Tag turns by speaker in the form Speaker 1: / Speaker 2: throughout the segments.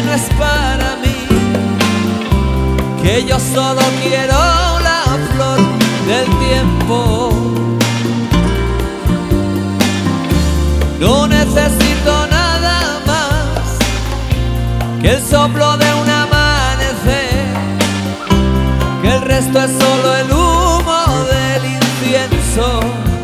Speaker 1: no es para mí, que yo solo quiero la flor del tiempo. No necesito nada más que el soplo de un amanecer, que el resto es solo el humo del incienso.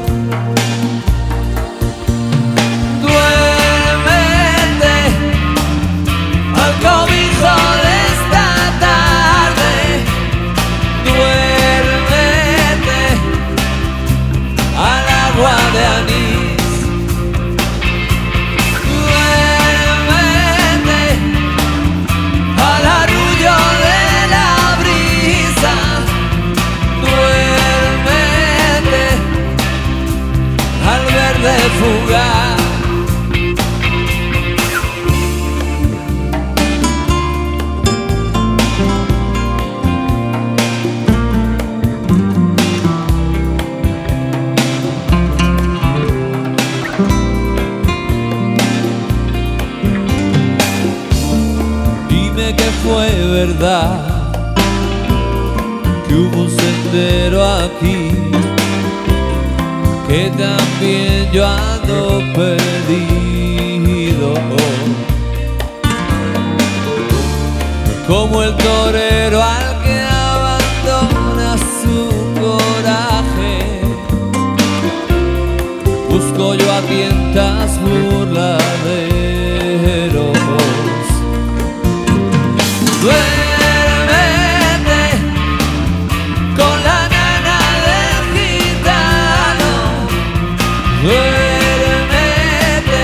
Speaker 1: De anís, duérmete al arrullo de la brisa, duérmete al verde fugaz. Que fue verdad, que hubo un sendero aquí, que también yo ando perdido, como el torero al que abandona su coraje. Busco yo a tientas burladeros. Duérmete con la nana del gitano, duérmete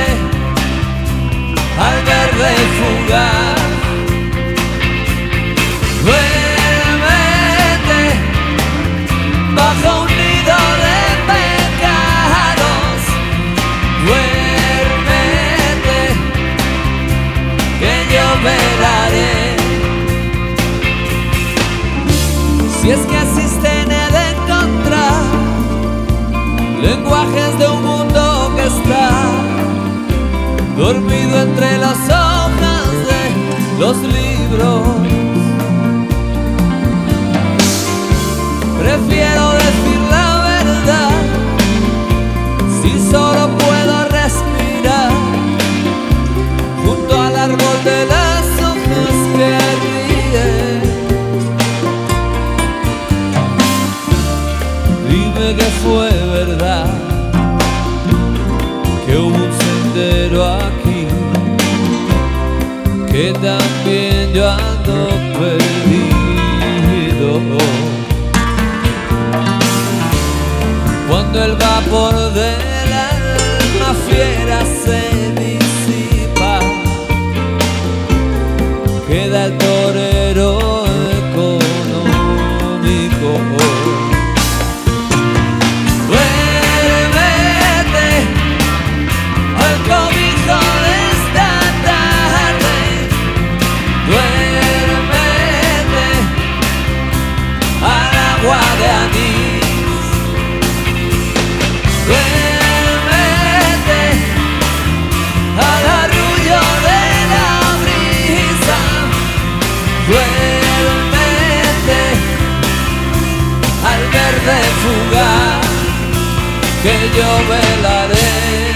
Speaker 1: al verde fugaz, duérmete bajo un nido de pecados, duérmete que yo velaré. Si es que existen, he de encontrar lenguajes de un mundo que está dormido entre las hojas de los libros. Prefiero decir la verdad si solo puedo respirar junto al árbol de las hojas que ríen. Que fue verdad, que hubo un sendero aquí, que también yo ando perdido. Cuando el vapor del alma fiera se disipa, queda el torero económico. De anís, duérmete al arrullo de la brisa, duérmete al verde fugaz que yo velaré.